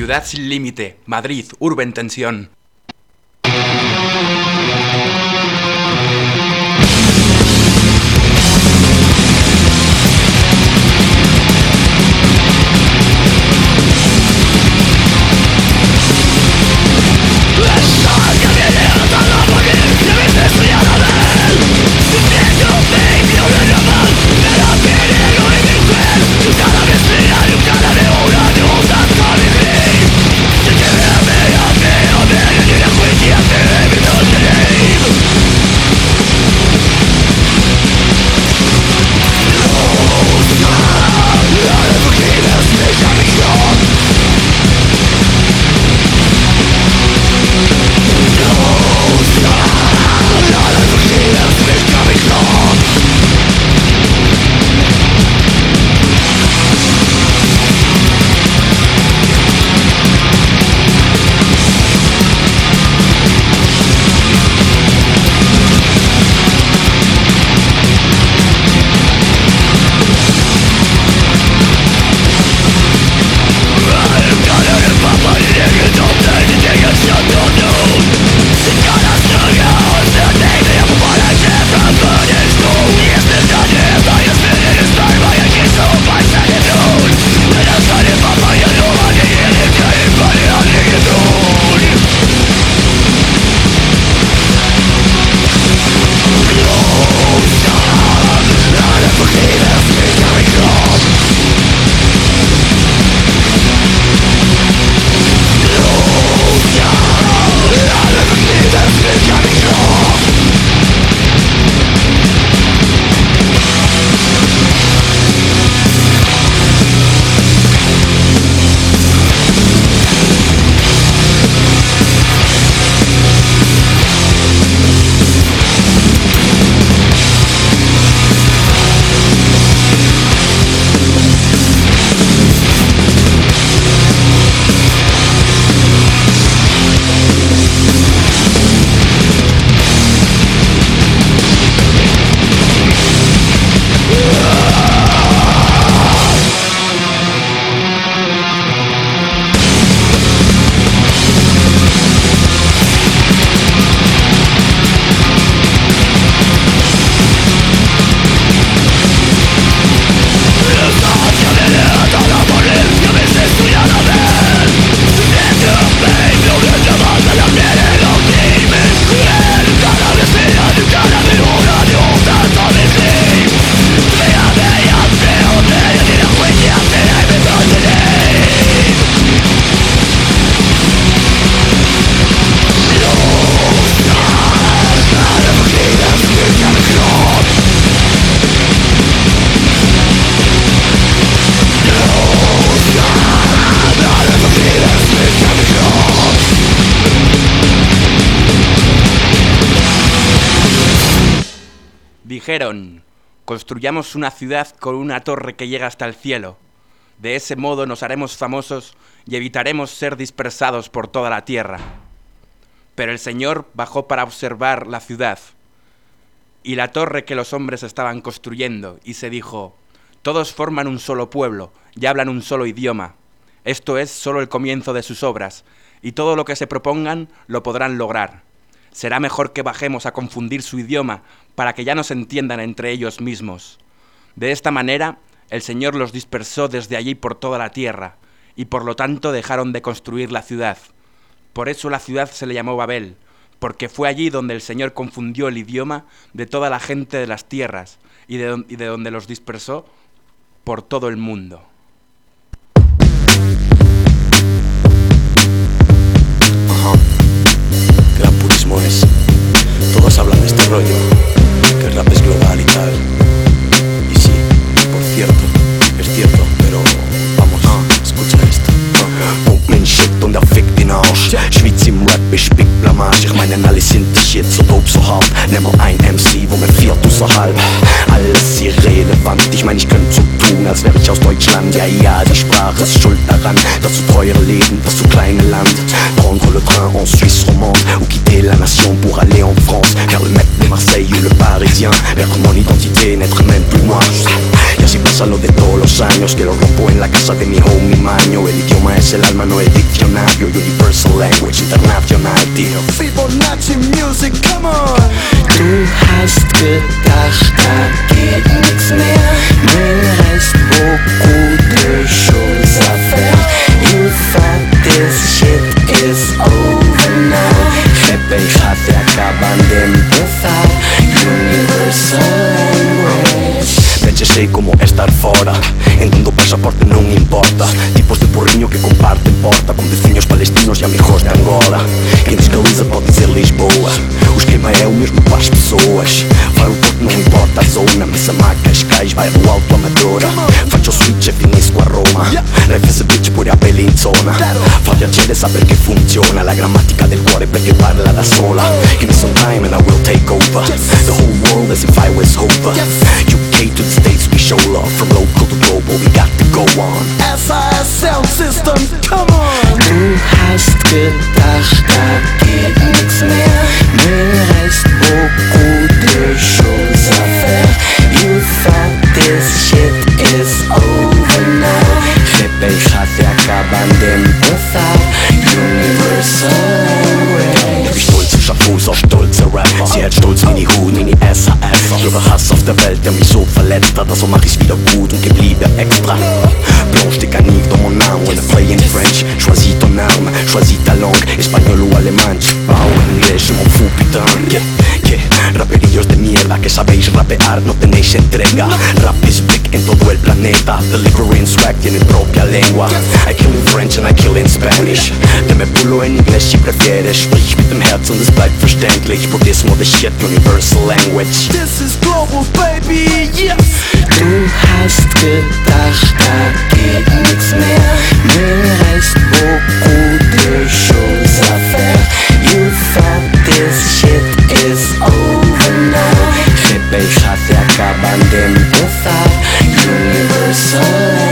Ciudad sin límite, Madrid, urbe en tensión. Dijeron: construyamos una ciudad con una torre que llega hasta el cielo. De ese modo nos haremos famosos y evitaremos ser dispersados por toda la tierra. Pero el Señor bajó para observar la ciudad y la torre que los hombres estaban construyendo, y se dijo: todos forman un solo pueblo y hablan un solo idioma. Esto es solo el comienzo de sus obras, y todo lo que se propongan lo podrán lograr. Será mejor que bajemos a confundir su idioma para que ya no se entiendan entre ellos mismos. De esta manera, el Señor los dispersó desde allí por toda la tierra, y por lo tanto dejaron de construir la ciudad. Por eso la ciudad se le llamó Babel, porque fue allí donde el Señor confundió el idioma de toda la gente de las tierras, y de donde los dispersó por todo el mundo. Gran purismo es. Todos hablan de este rollo, que el rap es global y tal. Y sí, por cierto, es cierto, pero vamos, escucha esto. Mensch, shit und fick den Arsch. Schweiz im Rap, ich spick Blamage. Ich meine, alle sind dich jetzt so dope, so hart. Nimm mal ein MC, wo mir 4 außerhalb. Alles irrelevant, ich meine, ich könnte so tun, als wäre ich aus Deutschland. Ja, ja, die Sprache ist schuld daran, dass du teure Leben, das zu kleine Land. Prendre le train en Suisse romande, ou quitter la nation pour aller en France. Car le mec de Marseille ou le Parisien perd mon identité, n'être même plus moi. Ja, j'ai passé pasa lo de todos los años, que lo rompo en la casa de mi homie Maño. El idioma es el alma, no el diccionario. Universal language, internacional, tío. Fibonacci music, come on. Du hast gedacht, da geht nix mehr. Mais reste beaucoup de choses à faire. You thought this shit is over now. Repensas se acaban de empezar. Universal language. Sei como estar fora, entendo o pasaporte non importa. Tipos de porriño que comparten porta con veciños palestinos e amigos de Angola. Quem descaliza pode dizer Lisboa. O esquema é o mesmo para as pessoas. Vai o porto, não importa a zona. Massamá, Cascais, vai do Alto Amadora. Faccio switch e finisco a Roma. Refese bitch pure a Bellinzona. Fa piacere saper che funziona la grammatica del cuore perché parla da sola. Give me some time and I will take over the whole world as if I was over. UK to the States, we show love. From local to global, we got to go on. SIS sound system, come on. Du hast gedacht, da geht nix mehr. Mais reste beaucoup de choses à faire. You thought this shit is over now. Repensas se acaban de empezar. Universal language. Wie stolze Schaffus auf stolze Rapper. Sie hat stolz Mini Hut, Mini SAS. Ihre Hass auf der Welt, der mich so verletzt hat. Also mach ich's wieder gut und gebliebe extra. Blanche des caniques dans mon âme. When I play in French, choisis ton arme, choisis ta langue. Espagnol ou alemán, je parle anglais, je m'en fous putain. Que raperillos de mierda que sabéis rapear, no tenéis entrega. Rap is big en todo el planeta. Delivering swag tiene propia lengua. I kill in French and I kill in Spanish. Deme pulo en inglés si prefieres. Sprich mit dem Herz und es bleibt verständlich. Buddhismo the shit, universal language. This is global, baby, yes. Du hast gedacht, da geht nix mehr. Mais reste beaucoup de choses à faire. You thought this shit is over now. Repensas se acaban de empezar. Universal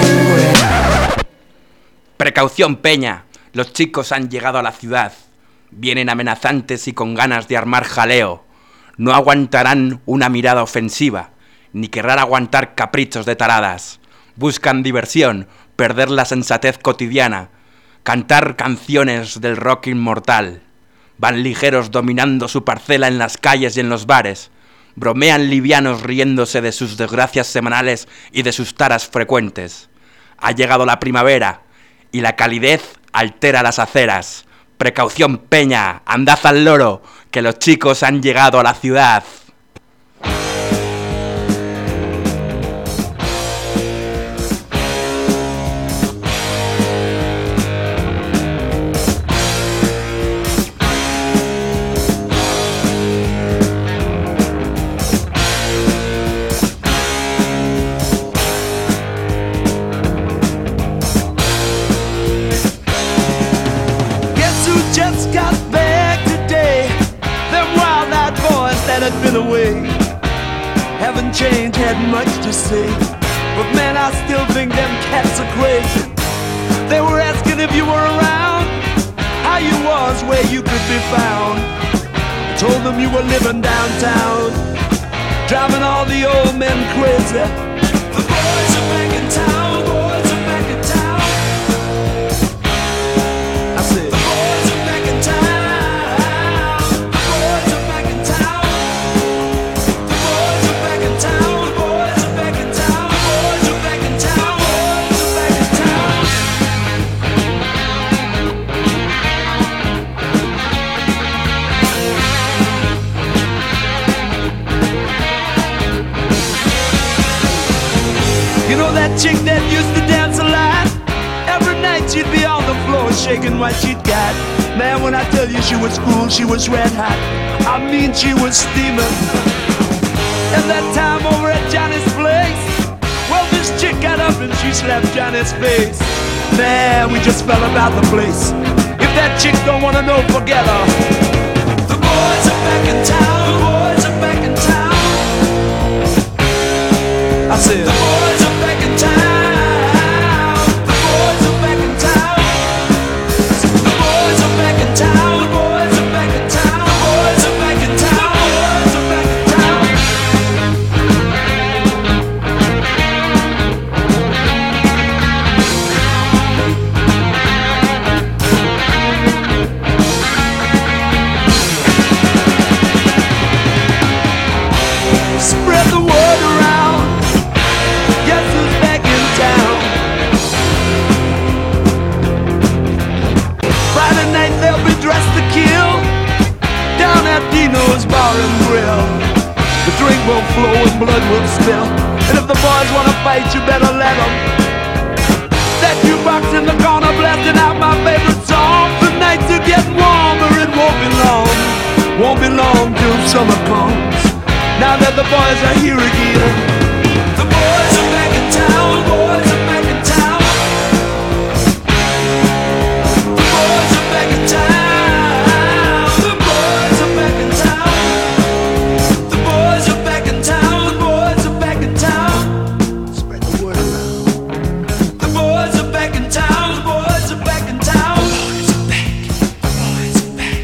language. Precaución, Peña. Los chicos han llegado a la ciudad. Vienen amenazantes y con ganas de armar jaleo. No aguantarán una mirada ofensiva, ni querrán aguantar caprichos de taradas. Buscan diversión, perder la sensatez cotidiana, cantar canciones del rock inmortal. Van ligeros dominando su parcela en las calles y en los bares. Bromean livianos riéndose de sus desgracias semanales y de sus taras frecuentes. Ha llegado la primavera y la calidez altera las aceras. Precaución, Peña, andad al loro, que los chicos han llegado a la ciudad. Been away, haven't changed, had much to say, but man, I still think them cats are crazy. They were asking if you were around, how you was, where you could be found. I told them you were living downtown, driving all the old men crazy. The boys are back in town, boys are back in town. I said, the boys are back in town. That chick that used to dance a lot, every night she'd be on the floor shaking what she'd got. Man, when I tell you she was cool, she was red hot. I mean, she was steaming. And that time over at Johnny's place, well, this chick got up and she slapped Johnny's face. Man, we just fell about the place. If that chick don't wanna know, forget her. The boys are back in town, the boys are back in town. I said, the boys are back in town. The boys are back in town. The boys are back in town. The boys are back in town. The boys are back in town. The boys are back in town. some blood will spill. And if the boys wanna fight, you better let them. That jukebox in the corner blasting out my favorite song. The nights are getting warmer, it won't be long. Won't be long till summer comes. Now that the boys are here again. The boys are back in town, boys are back in town. The boys are back in town. The boys are back in town. The boys are back in town. The boys are back in town. Spread the word around. The boys are back in town. The boys are back in town. The boys are back. The boys are back.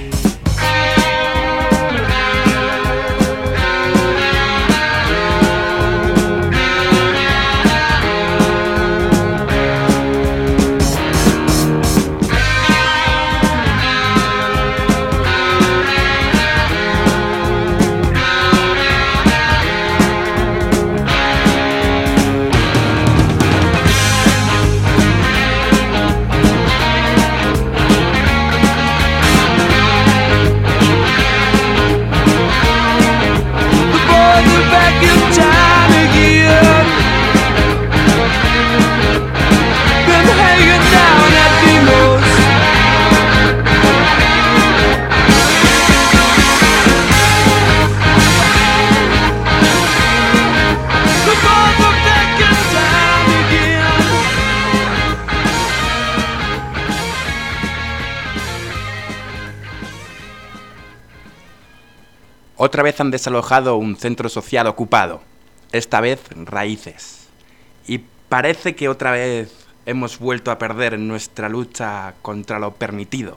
Otra vez han desalojado un centro social ocupado, esta vez Raíces. Y parece que otra vez hemos vuelto a perder en nuestra lucha contra lo permitido.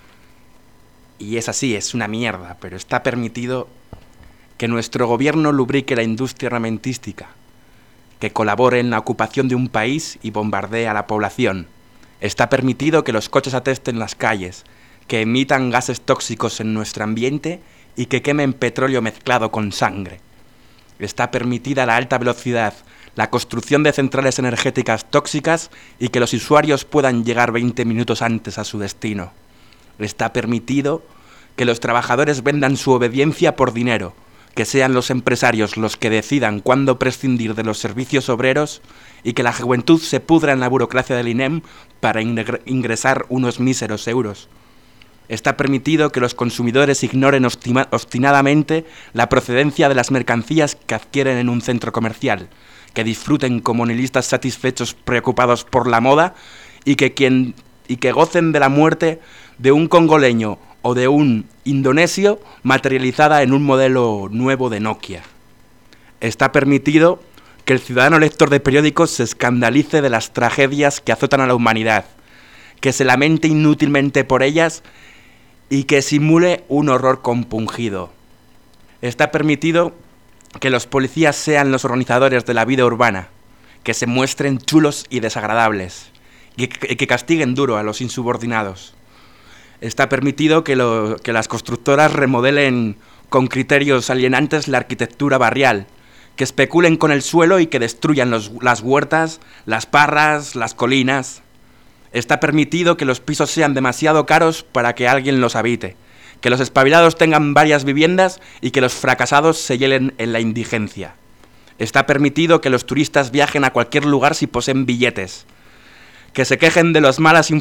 Y es así, es una mierda, pero está permitido que nuestro gobierno lubrique la industria armamentística, que colabore en la ocupación de un país y bombardee a la población. Está permitido que los coches atesten las calles, que emitan gases tóxicos en nuestro ambiente y que quemen petróleo mezclado con sangre. Está permitida la alta velocidad, la construcción de centrales energéticas tóxicas y que los usuarios puedan llegar 20 minutos antes a su destino. Está permitido que los trabajadores vendan su obediencia por dinero, que sean los empresarios los que decidan cuándo prescindir de los servicios obreros y que la juventud se pudra en la burocracia del INEM para ingresar unos míseros euros. Está permitido que los consumidores ignoren obstinadamente la procedencia de las mercancías que adquieren en un centro comercial, que disfruten como nihilistas satisfechos preocupados por la moda y que gocen de la muerte de un congoleño o de un indonesio materializada en un modelo nuevo de Nokia. Está permitido que el ciudadano lector de periódicos se escandalice de las tragedias que azotan a la humanidad, que se lamente inútilmente por ellas y que simule un horror compungido. Está permitido que los policías sean los organizadores de la vida urbana, que se muestren chulos y desagradables, y que castiguen duro a los insubordinados. Está permitido que las constructoras remodelen con criterios alienantes la arquitectura barrial, que especulen con el suelo y que destruyan las huertas, las parras, las colinas. Está permitido que los pisos sean demasiado caros para que alguien los habite, que los espabilados tengan varias viviendas y que los fracasados se hielen en la indigencia. Está permitido que los turistas viajen a cualquier lugar si poseen billetes, que se quejen de las malas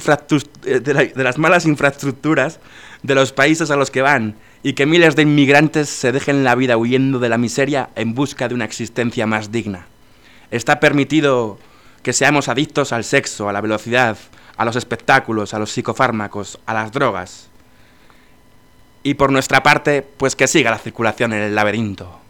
infraestructuras de los países a los que van y que miles de inmigrantes se dejen la vida huyendo de la miseria en busca de una existencia más digna. Está permitido que seamos adictos al sexo, a la velocidad, a los espectáculos, a los psicofármacos, a las drogas. Y por nuestra parte, pues que siga la circulación en el laberinto.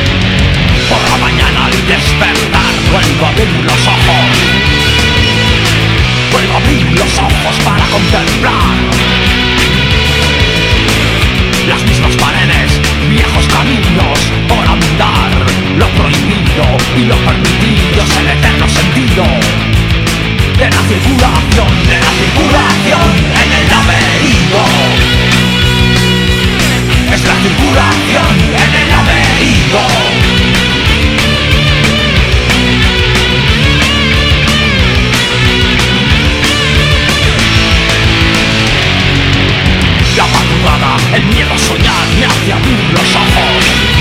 Despertar, vuelvo a abrir los ojos. El miedo a soñar me hace abrir los ojos.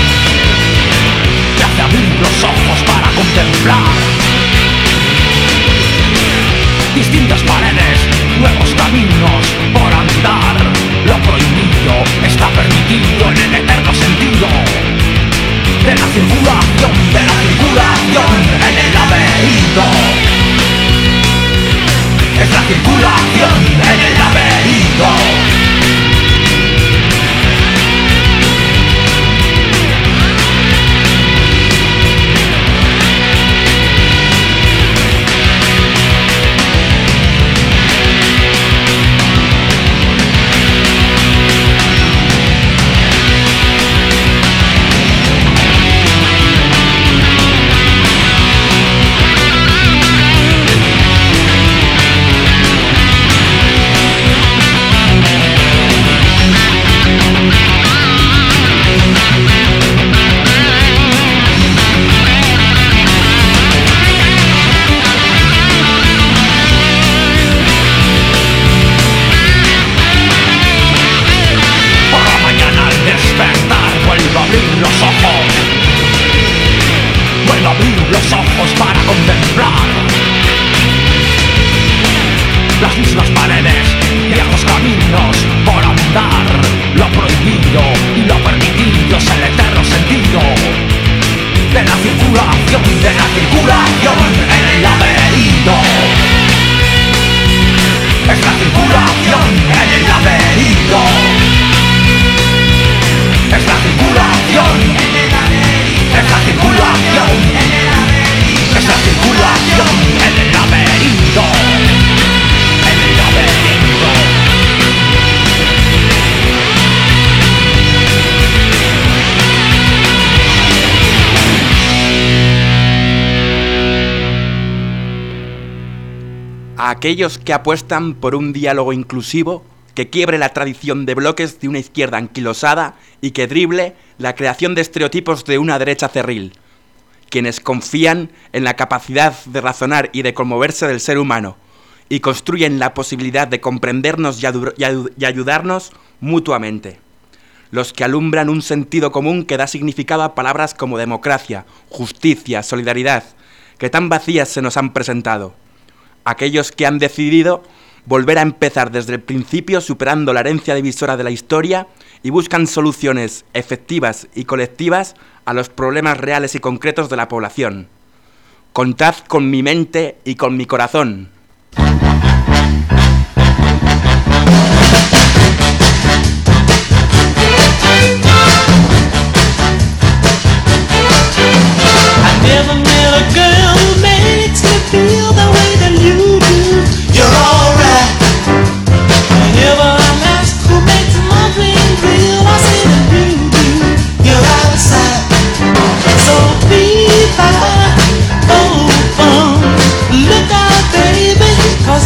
Me hace abrir los ojos para contemplar distintas paredes, nuevos caminos por andar. Lo prohibido está permitido en el eterno sentido de la circulación en el laberinto. Es la circulación en el laberinto. Los ojos para contemplar las mismas paredes, viejos caminos por andar. Lo prohibido y lo permitido es el eterno sentido de la circulación en el laberinto. Es la circulación en el laberinto. Es la circulación en el laberinto. Es la circulación en el laberinto. Es la circulación en el laberinto. En el laberinto. A aquellos que apuestan por un diálogo inclusivo que quiebre la tradición de bloques de una izquierda anquilosada y que drible la creación de estereotipos de una derecha cerril. Quienes confían en la capacidad de razonar y de conmoverse del ser humano y construyen la posibilidad de comprendernos y ayudarnos mutuamente. Los que alumbran un sentido común que da significado a palabras como democracia, justicia, solidaridad, que tan vacías se nos han presentado. Aquellos que han decidido volver a empezar desde el principio superando la herencia divisora de la historia y buscan soluciones efectivas y colectivas a los problemas reales y concretos de la población. Contad con mi mente y con mi corazón. Cause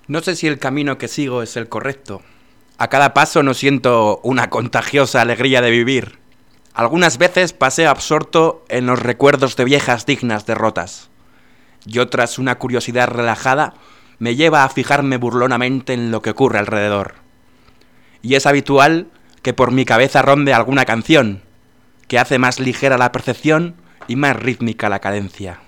No sé si el camino que sigo es el correcto. A cada paso no siento una contagiosa alegría de vivir. Algunas veces paseo absorto en los recuerdos de viejas dignas derrotas. Y otras, una curiosidad relajada me lleva a fijarme burlonamente en lo que ocurre alrededor. Y es habitual que por mi cabeza ronde alguna canción, que hace más ligera la percepción y más rítmica la cadencia.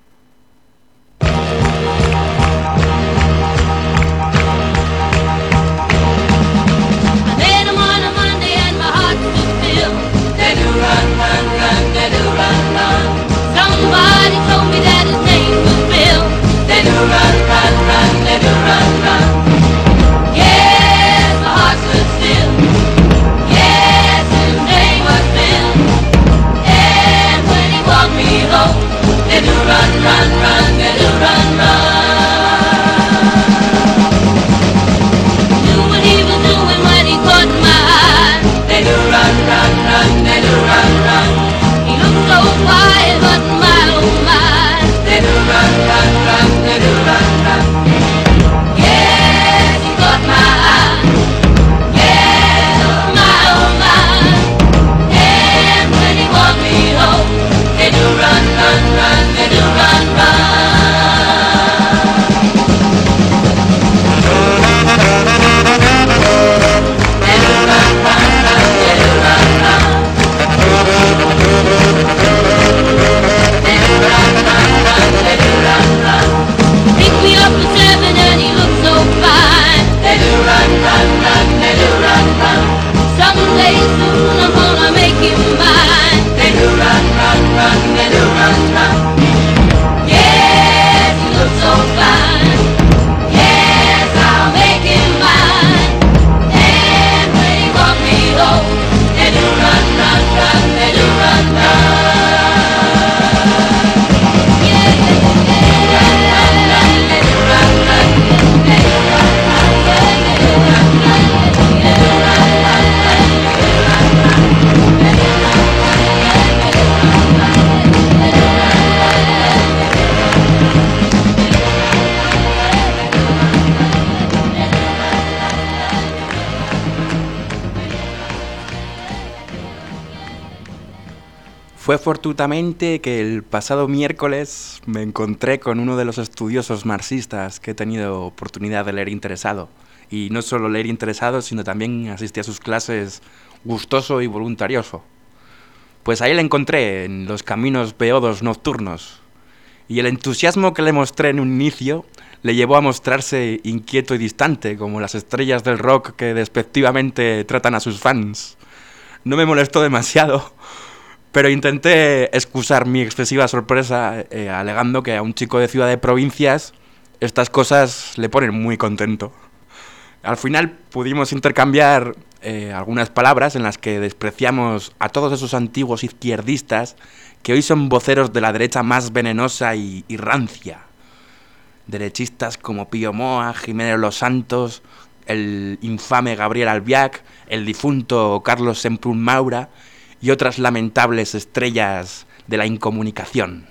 Fue fortuitamente que el pasado miércoles me encontré con uno de los estudiosos marxistas que he tenido oportunidad de leer interesado. Y no solo leer interesado, sino también asistí a sus clases gustoso y voluntarioso. Pues ahí le encontré en los caminos beodos nocturnos. Y el entusiasmo que le mostré en un inicio le llevó a mostrarse inquieto y distante, como las estrellas del rock que despectivamente tratan a sus fans. No me molestó demasiado, pero intenté excusar mi excesiva sorpresa alegando que a un chico de ciudad de provincias estas cosas le ponen muy contento. Al final pudimos intercambiar algunas palabras en las que despreciamos a todos esos antiguos izquierdistas que hoy son voceros de la derecha más venenosa y rancia. Derechistas como Pío Moa, Jiménez Los Santos, el infame Gabriel Albiac, el difunto Carlos Semprún Maura y otras lamentables estrellas de la incomunicación.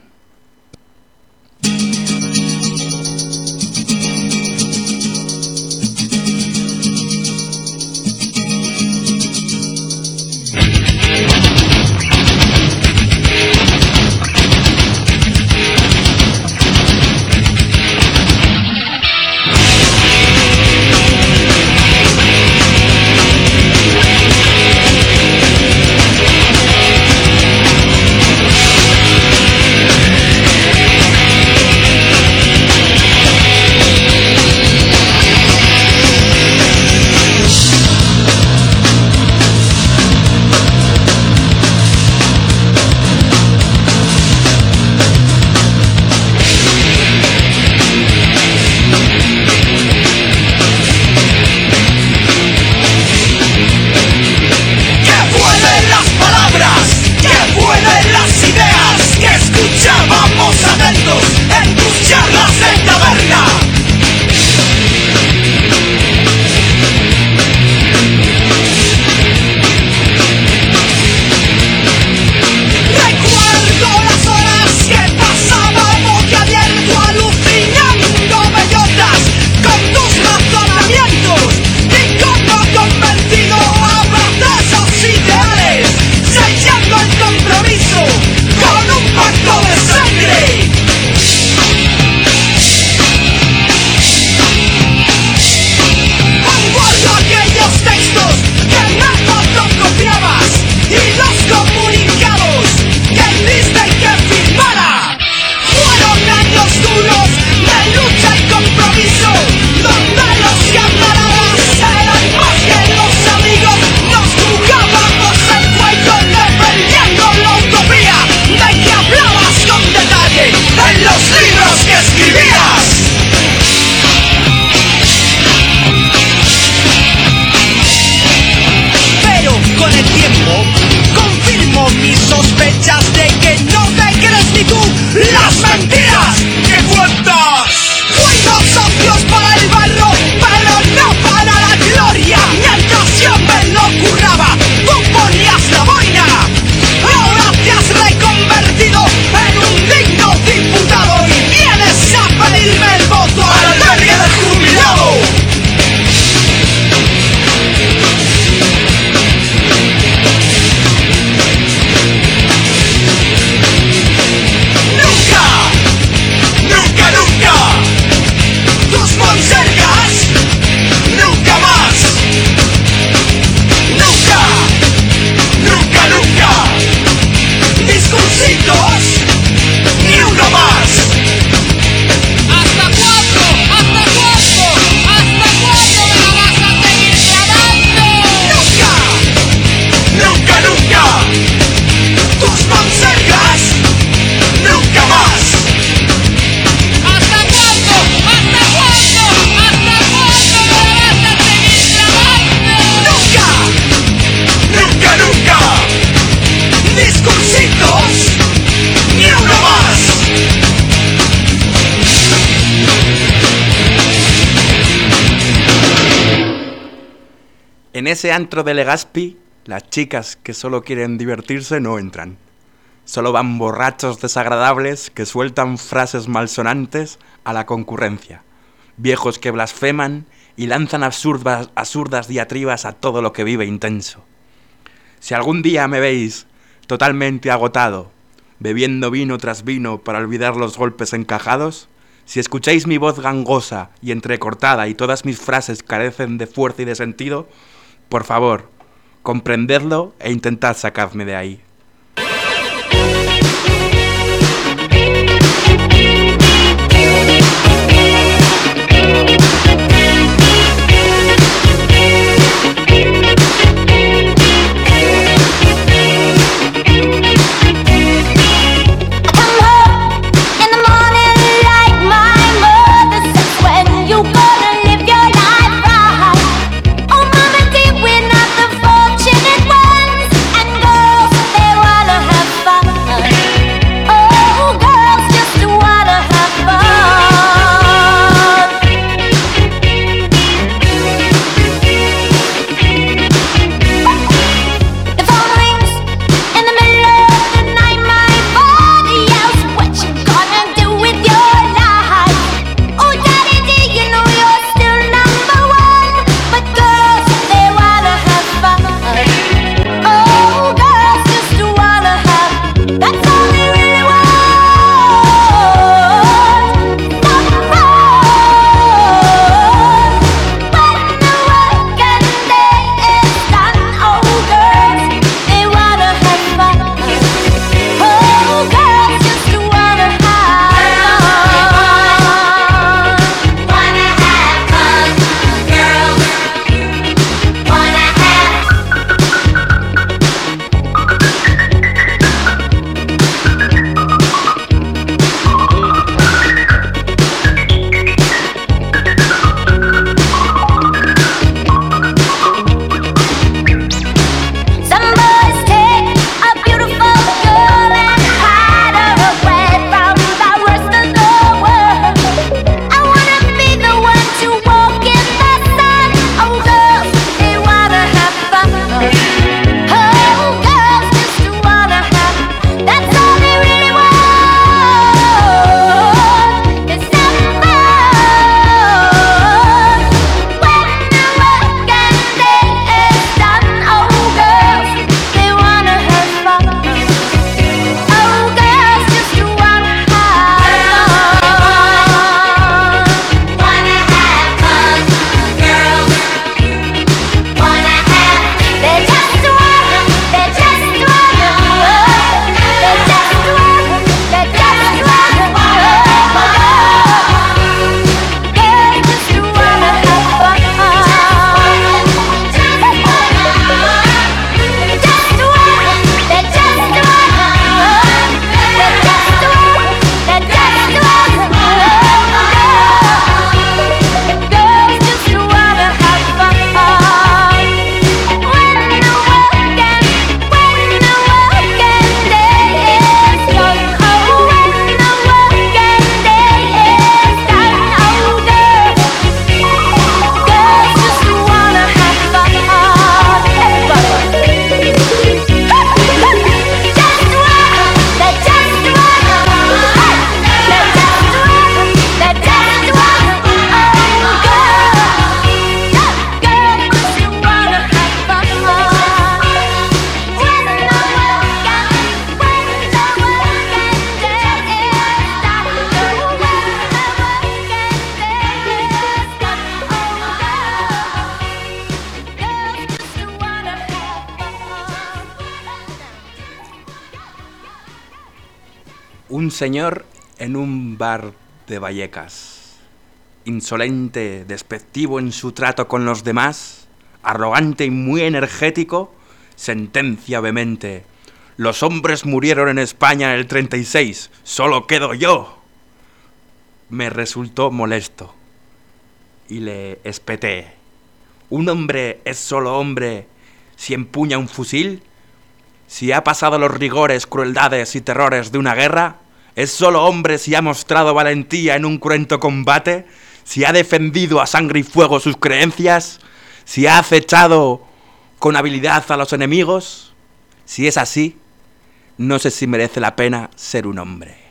En ese antro de Legazpi, las chicas que solo quieren divertirse no entran. Solo van borrachos desagradables que sueltan frases malsonantes a la concurrencia. Viejos que blasfeman y lanzan absurdas diatribas a todo lo que vive intenso. Si algún día me veis totalmente agotado, bebiendo vino tras vino para olvidar los golpes encajados, si escucháis mi voz gangosa y entrecortada y todas mis frases carecen de fuerza y de sentido, por favor, comprendedlo e intentad sacarme de ahí. Un señor en un bar de Vallecas, insolente, despectivo en su trato con los demás, arrogante y muy energético, sentencia vehemente: los hombres murieron en España en el 36, solo quedo yo. Me resultó molesto y le espeté: ¿un hombre es solo hombre si empuña un fusil? Si ha pasado los rigores, crueldades y terrores de una guerra, ¿es solo hombre si ha mostrado valentía en un cruento combate? ¿Si ha defendido a sangre y fuego sus creencias? ¿Si ha acechado con habilidad a los enemigos? Si es así, no sé si merece la pena ser un hombre.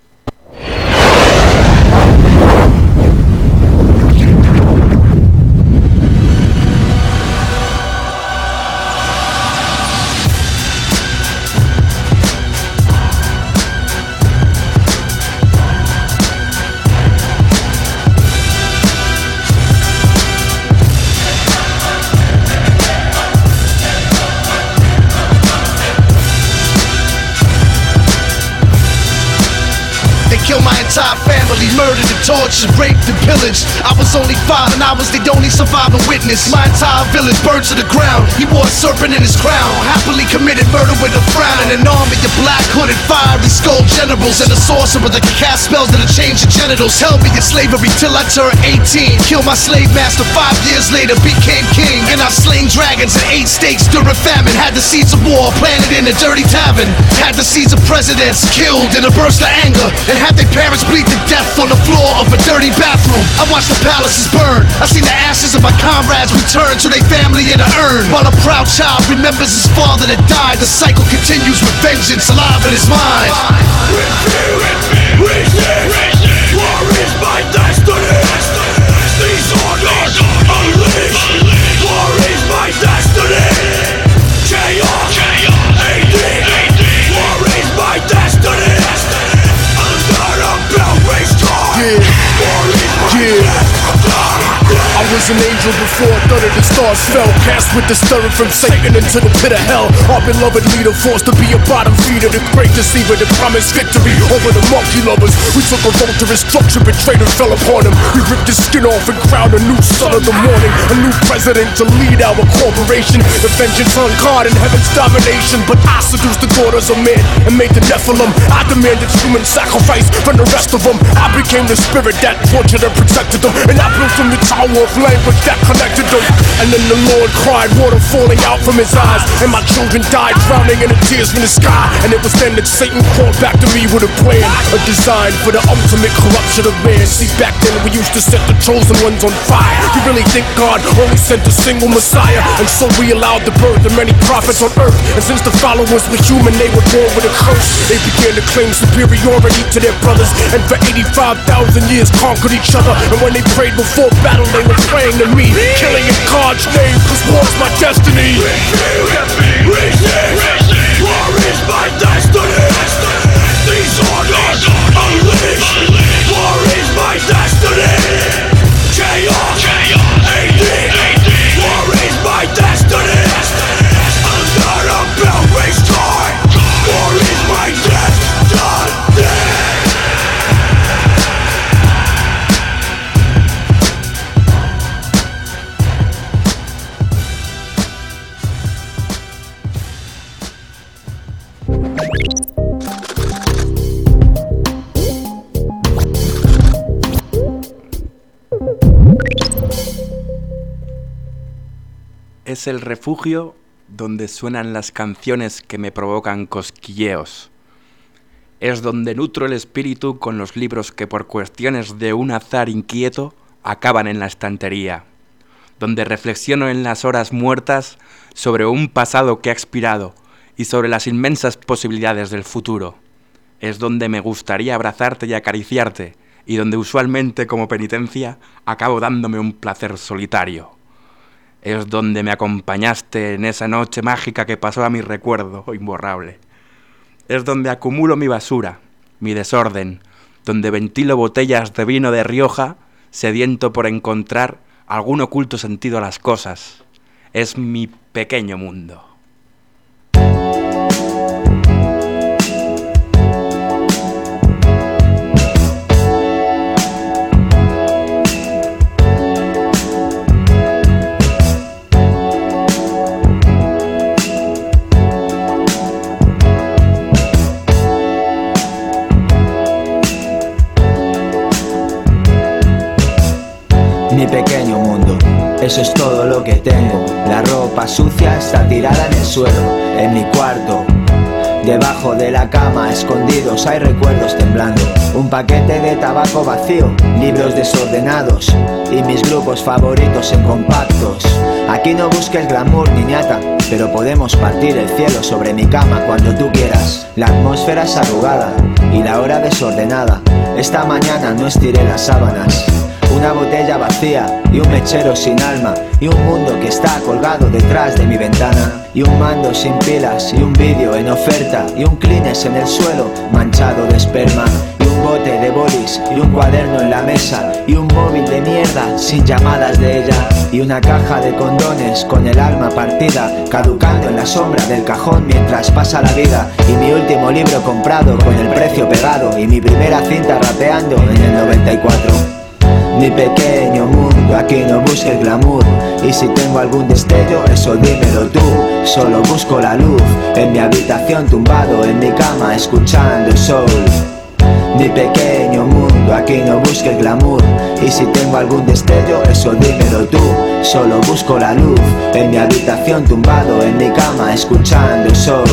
Kill my entire family, murdered and tortured, raped and pillaged. I was only 5 and I was the only surviving witness. My entire village burned to the ground. He wore a serpent in his crown. Happily committed murder with a frown. And an army of black hooded fiery skull generals. And a sorcerer that could cast spells that'll change your genitals. Held me in slavery till I turned 18. Killed my slave master 5 years later, became king. And I've slain dragons in 8 states during famine. Had the seeds of war planted in a dirty tavern. Had the seeds of presidents killed in a burst of anger. And had their parents bleed to death on the floor of a dirty bathroom. I watched the palaces burn. I seen the ashes of my comrades return to their family in an urn. While a proud child remembers his father that died, the cycle continues with vengeance alive in his mind. With fear and resist, war is my destiny. These orders unleashed. War is my destiny. Chaos, AD. War is my destiny. I was an angel before a third of the stars fell. Cast with the stirring from Satan into the pit of hell. Our beloved leader forced to be a bottom feeder. The great deceiver that promised victory over the monkey lovers. We took a vulturous structure, betrayed and fell upon him. We ripped his skin off and crowned a new son of the morning. A new president to lead our corporation. The vengeance on God and heaven's domination. But I seduced the daughters of men and made the Nephilim. I demanded human sacrifice from the rest of them. I became the spirit that tortured and protected them. And I built from the tower of language that connected them. And then the Lord cried, water falling out from his eyes. And my children died drowning in the tears from the sky. And it was then that Satan called back to me with a plan, a design for the ultimate corruption of man. See, back then we used to set the chosen ones on fire. You really think God only sent a single Messiah? And so we allowed the birth of many prophets on earth. And since the followers were human, they were born with a curse. They began to claim superiority to their brothers. And for 85,000 years conquered each other. And when they prayed before battle, they were praying to me, killing in God's name, cause war's my destiny. Resist, war is my destiny. These orders unleashed. War is my destiny. Chaos, AD. War is my destiny. Under a Belgrade sky. War is my destiny. Es el refugio donde suenan las canciones que me provocan cosquilleos. Es donde nutro el espíritu con los libros que por cuestiones de un azar inquieto acaban en la estantería. Donde reflexiono en las horas muertas sobre un pasado que ha expirado y sobre las inmensas posibilidades del futuro. Es donde me gustaría abrazarte y acariciarte, y donde usualmente como penitencia acabo dándome un placer solitario. Es donde me acompañaste en esa noche mágica que pasó a mi recuerdo imborrable. Es donde acumulo mi basura, mi desorden, donde ventilo botellas de vino de Rioja, sediento por encontrar algún oculto sentido a las cosas. Es mi pequeño mundo. Mi pequeño mundo, eso es todo lo que tengo. La ropa sucia está tirada en el suelo, en mi cuarto. Debajo de la cama, escondidos, hay recuerdos temblando. Un paquete de tabaco vacío, libros desordenados y mis grupos favoritos en compactos. Aquí no busques glamour ni ñata, pero podemos partir el cielo sobre mi cama cuando tú quieras. La atmósfera es arrugada y la hora desordenada. Esta mañana no estiré las sábanas. Una botella vacía y un mechero sin alma, y un mundo que está colgado detrás de mi ventana, y un mando sin pilas, y un vídeo en oferta, y un Kleenex en el suelo manchado de esperma, y un bote de bolis, y un cuaderno en la mesa, y un móvil de mierda sin llamadas de ella, y una caja de condones con el alma partida, caducando en la sombra del cajón mientras pasa la vida, y mi último libro comprado con el precio pegado, y mi primera cinta rapeando en el 94. Mi pequeño mundo, aquí no busques glamour. Y si tengo algún destello, eso dímelo tú. Solo busco la luz, en mi habitación tumbado, en mi cama escuchando soul. Mi pequeño mundo, aquí no busques glamour. Y si tengo algún destello, eso dímelo tú. Solo busco la luz, en mi habitación tumbado, en mi cama escuchando soul.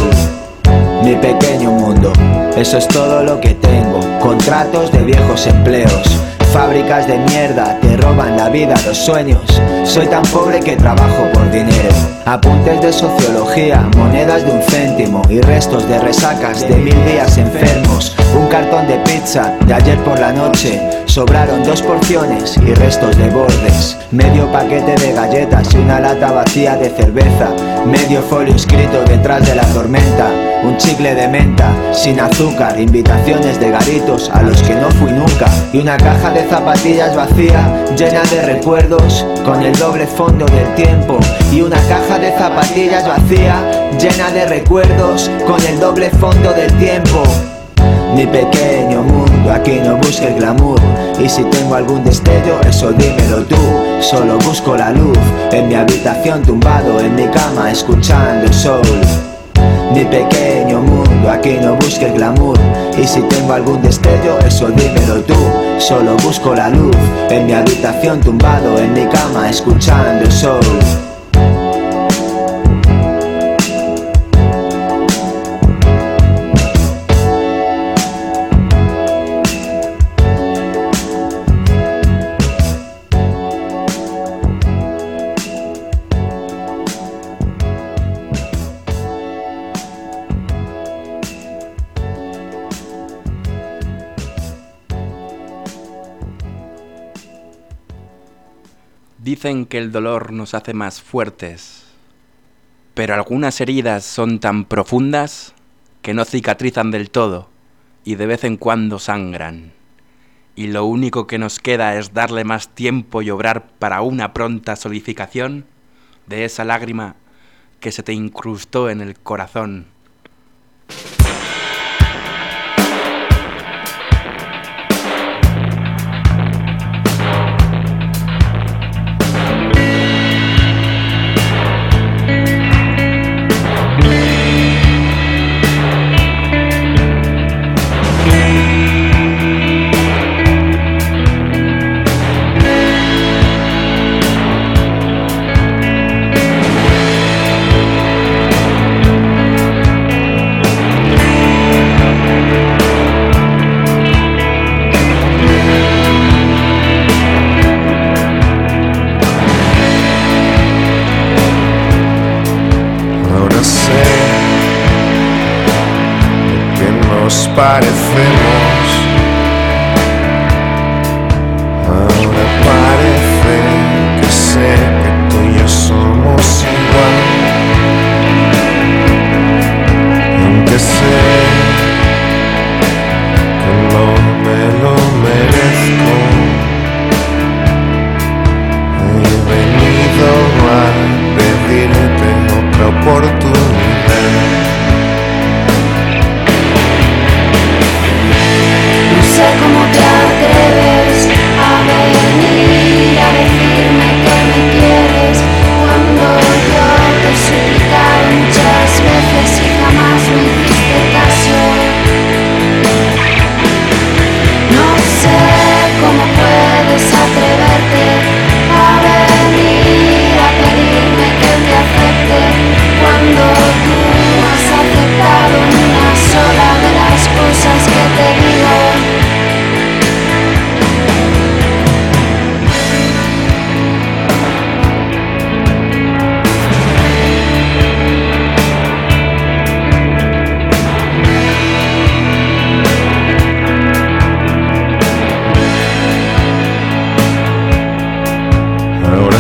Mi pequeño mundo, eso es todo lo que tengo. Contratos de viejos empleos, fábricas de mierda te roban la vida, los sueños. Soy tan pobre que trabajo por dinero. Apuntes de sociología, monedas de 1 céntimo y restos de resacas de 1000 días enfermos. Un cartón de pizza de ayer por la noche, sobraron 2 porciones y restos de bordes. Medio paquete de galletas y una lata vacía de cerveza. Medio folio escrito detrás de la tormenta. Un chicle de menta sin azúcar, invitaciones de garitos a los que no fui nunca. Y una caja de zapatillas vacía, llena de recuerdos, con el doble fondo del tiempo. Y una caja de zapatillas vacía, llena de recuerdos, con el doble fondo del tiempo. Mi pequeño mundo, aquí no busques glamour. Y si tengo algún destello, eso dímelo tú. Solo busco la luz, en mi habitación tumbado, en mi cama escuchando soul. Mi pequeño mundo, aquí no busques glamour. Y si tengo algún destello, eso dímelo tú. Solo busco la luz, en mi habitación tumbado, en mi cama escuchando soul. Dicen que el dolor nos hace más fuertes, pero algunas heridas son tan profundas que no cicatrizan del todo y de vez en cuando sangran. Y lo único que nos queda es darle más tiempo y obrar para una pronta solidificación de esa lágrima que se te incrustó en el corazón. Parecemos, ahora parece que sé que tú y yo somos igual, aunque sé que no me lo merezco. He venido a pedirte otra oportunidad.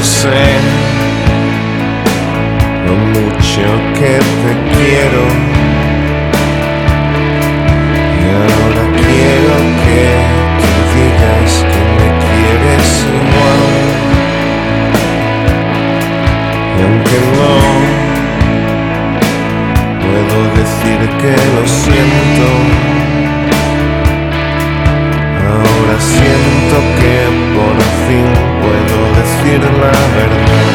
sé lo mucho que te quiero, y ahora quiero que tú digas que me quieres igual. Y aunque no puedo decir que lo siento, ahora siento que por fin puedo decir la verdad.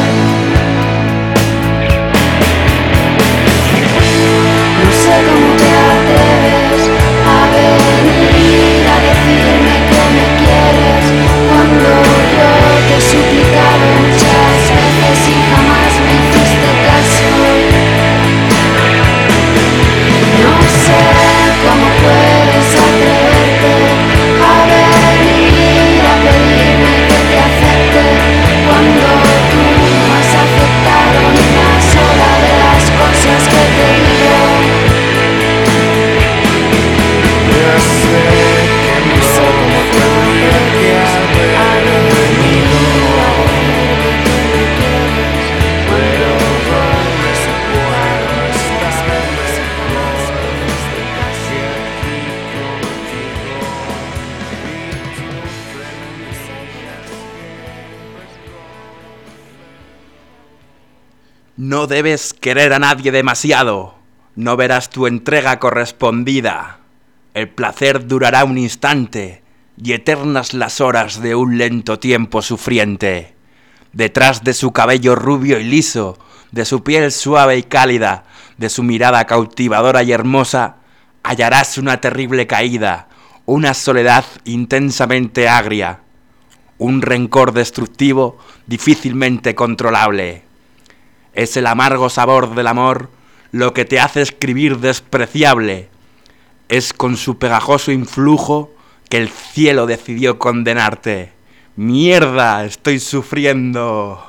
No sé cómo te atreves a venir a decirme que me quieres, cuando yo te he suplicado muchas veces y jamás me hiciste caso. No sé cómo puedes atreverte a venir a pedirme que te acepte, cuando tú no has aceptado ni una sola de las cosas que te digo. Ya sé que no tendría que haber venido, pero ¿dónde se puede estar mejor que aquí contigo? No debes querer a nadie demasiado, no verás tu entrega correspondida. El placer durará un instante y eternas las horas de un lento tiempo sufriente. Detrás de su cabello rubio y liso, de su piel suave y cálida, de su mirada cautivadora y hermosa, hallarás una terrible caída, una soledad intensamente agria, un rencor destructivo difícilmente controlable. Es el amargo sabor del amor lo que te hace escribir despreciable. Es con su pegajoso influjo que el cielo decidió condenarte. ¡Mierda! ¡Estoy sufriendo!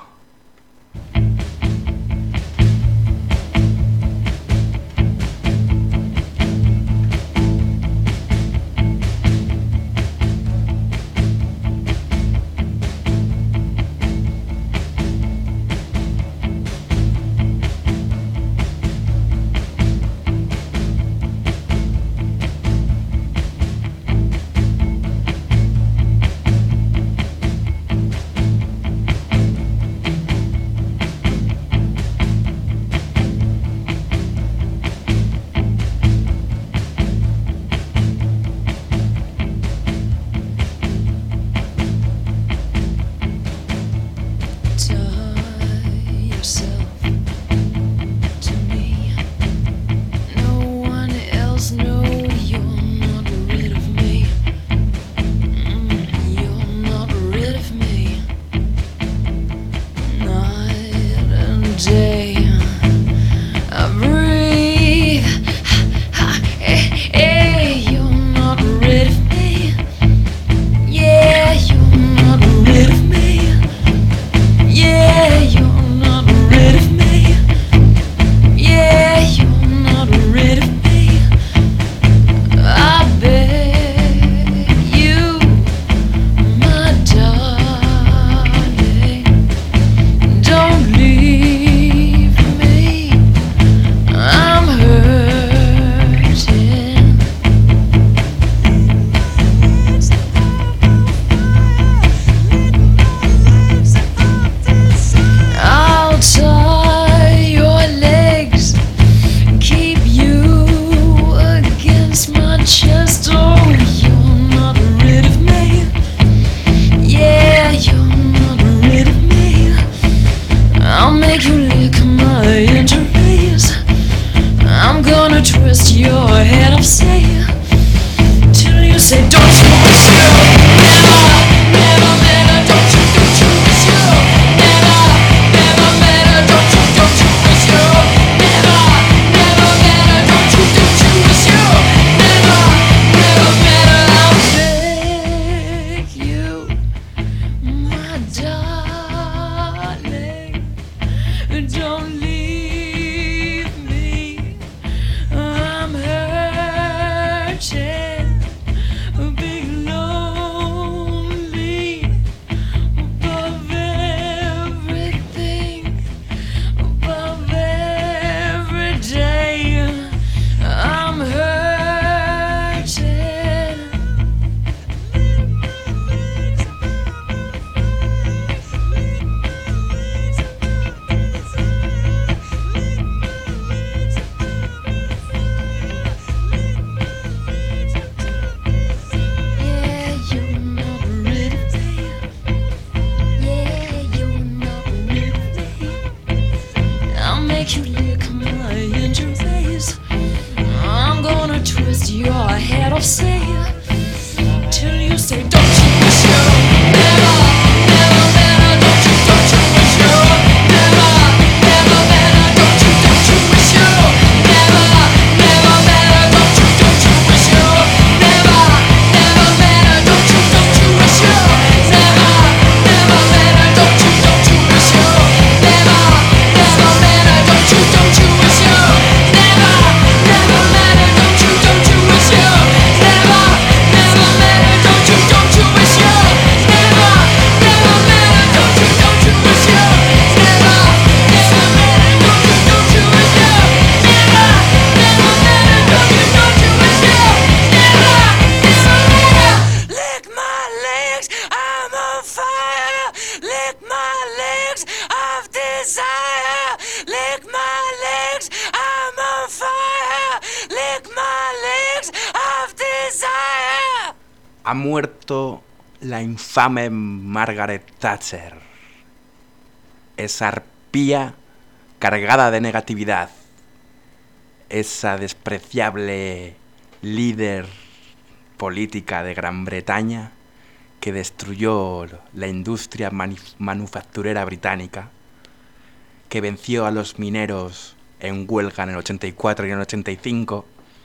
I'll say till you say, don't you wish you never, never better, don't you wish you never, never better, don't you wish you never, never better, don't you wish you never, never better, don't you wish you never, never better, don't you wish you never, never better, don't you wish you never, never better, don't you wish you never, never better, don't you wish you never, never better, don't you wish you never, never better, don't you wish you never, never better, don't you wish you never, never better. Lick my legs, I'm on fire. Lick my legs of desire. Lick my legs, I'm on fire. Lick my legs of desire. Ha muerto la infame Margaret Thatcher, esa arpía cargada de negatividad, esa despreciable líder política de Gran Bretaña que destruyó la industria manufacturera británica, que venció a los mineros en huelga en el 84 y en el 85,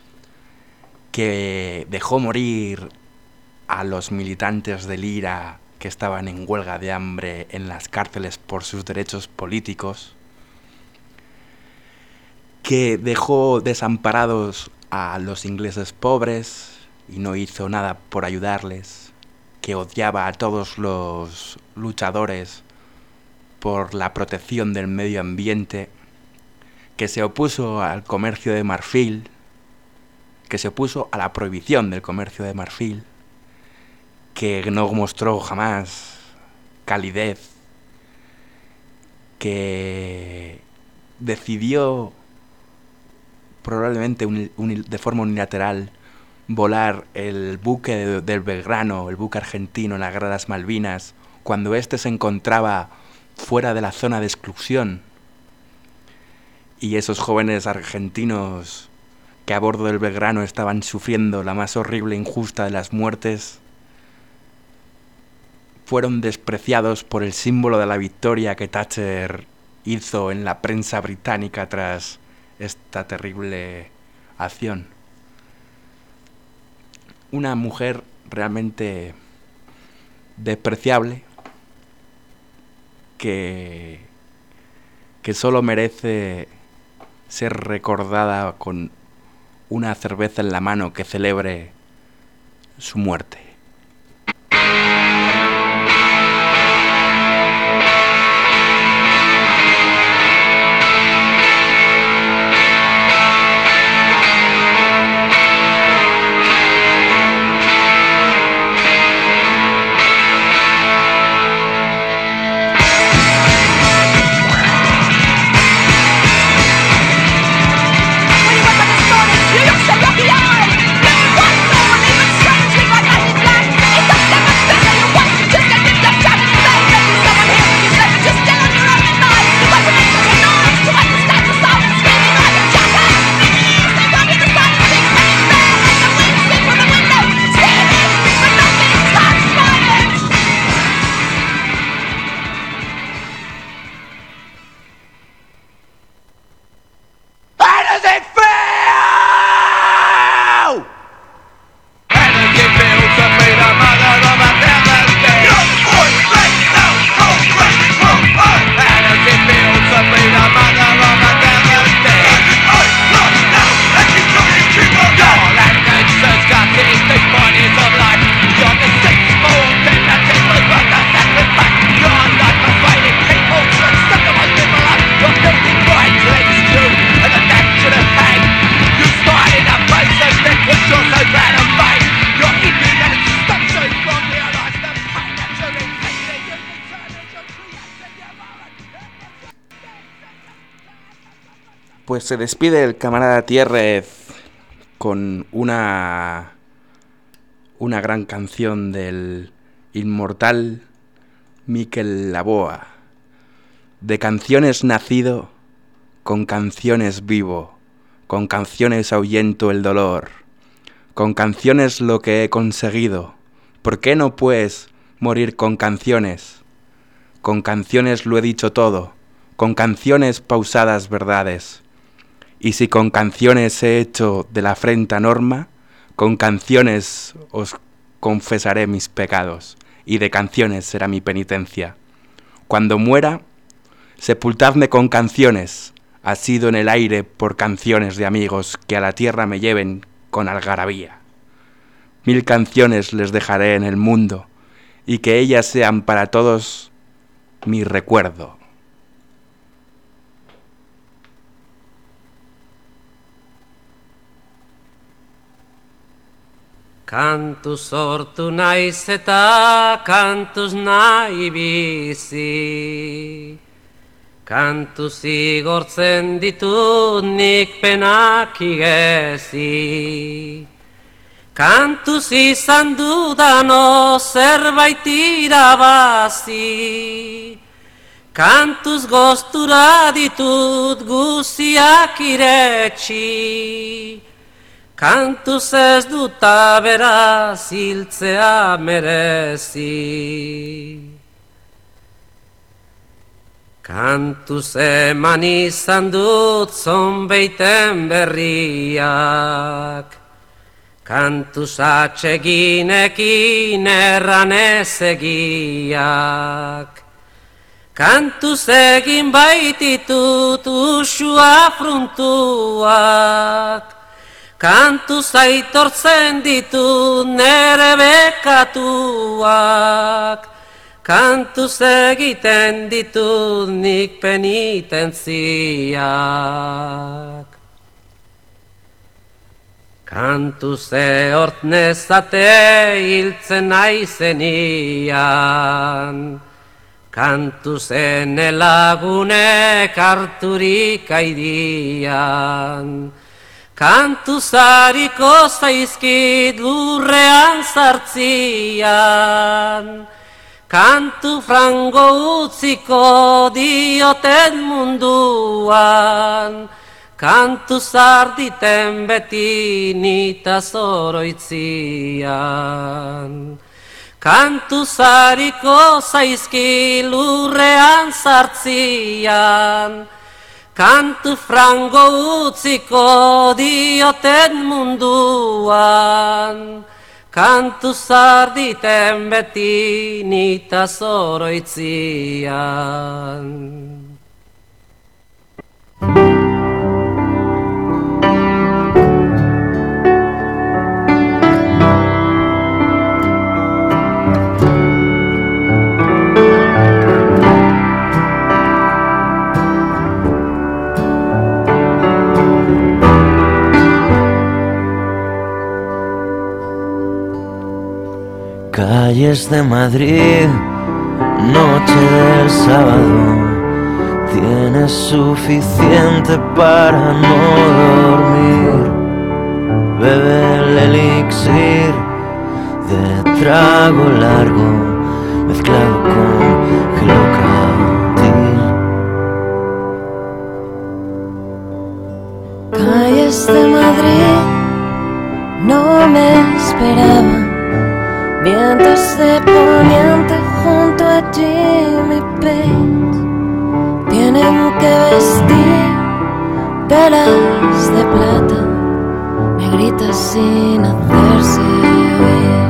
que dejó morir a los militantes del IRA que estaban en huelga de hambre en las cárceles por sus derechos políticos, que dejó desamparados a los ingleses pobres y no hizo nada por ayudarles, que odiaba a todos los luchadores por la protección del medio ambiente, que se opuso al comercio de marfil, que se opuso a la prohibición del comercio de marfil, que no mostró jamás calidez, que decidió probablemente de forma unilateral volar el buque del Belgrano, el buque argentino en la Guerra de las Malvinas, cuando éste se encontraba fuera de la zona de exclusión. Y esos jóvenes argentinos que a bordo del Belgrano estaban sufriendo la más horrible e injusta de las muertes, fueron despreciados por el símbolo de la victoria que Thatcher hizo en la prensa británica tras esta terrible acción. Una mujer realmente despreciable que solo merece ser recordada con una cerveza en la mano que celebre su muerte. Pues se despide el camarada Tierrez con una gran canción del inmortal Miquel Laboa. De canciones nacido, con canciones vivo, con canciones ahuyento el dolor, con canciones lo que he conseguido. ¿Por qué no puedes morir con canciones? Con canciones lo he dicho todo, con canciones pausadas verdades. Y si con canciones he hecho de la afrenta norma, con canciones os confesaré mis pecados, y de canciones será mi penitencia. Cuando muera, sepultadme con canciones, asido en el aire por canciones de amigos que a la tierra me lleven con algarabía. 1000 canciones les dejaré en el mundo, y que ellas sean para todos mi recuerdo. Kantuz sortu naiz eta kantuz nahi bizi. Kantuz igortzen ditut nik penak igezi. Kantuz izan dudano zerbait irabazi. Kantuz goztura ditut guziak iretsi. Kantuz ez duta beraz hiltzea merezi. Kantuz eman izan dut zonbeiten berriak. Kantuz atseginekin erran ezegiak. Kantuz egin baititut usua fruntuak. Kantuz aitortzen ditut nere bekatuak. Kantuz egiten ditut nik penitentziak. Kantuz ehort nezate hiltzen naizenian. Kantuz ene lagunek harturik aidian. Kantuz hariko zaizkit lurrean sartzian. Kantu frango utziko dioten munduan. Kantuz arditen beti nita zoroitzian. Kantuz hariko zaizki lurrean sartzian. Kantu frango utziko dioten munduan. Kantuz arditen beti nita zoroitzian. Calles de Madrid, noche del sábado, tienes suficiente para no dormir. Bebe el elixir de trago largo, mezclado con gelocatil. Calles de Madrid, no me esperaba. Vientos de poniente junto a Jimmy Page tienen que vestir velas de plata, negritas sin hacerse oír.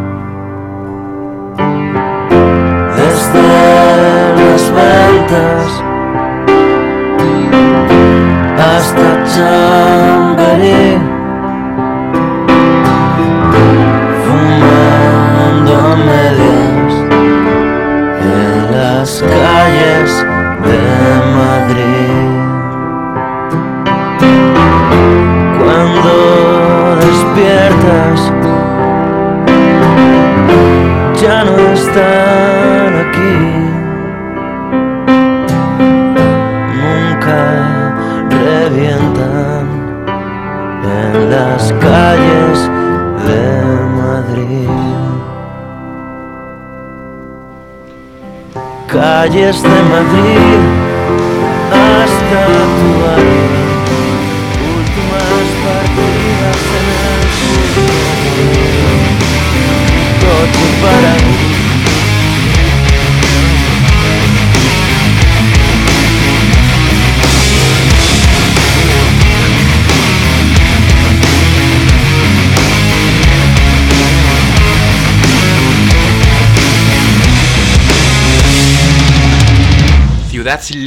Desde las ventas hasta Chamberí, medias en las calles de Madrid. Cuando despiertas ya no están aquí. Nunca revientan en las calles de Madrid. Calles de Madrid hasta tu barrio, últimas partidas en el sur. Ciudad sin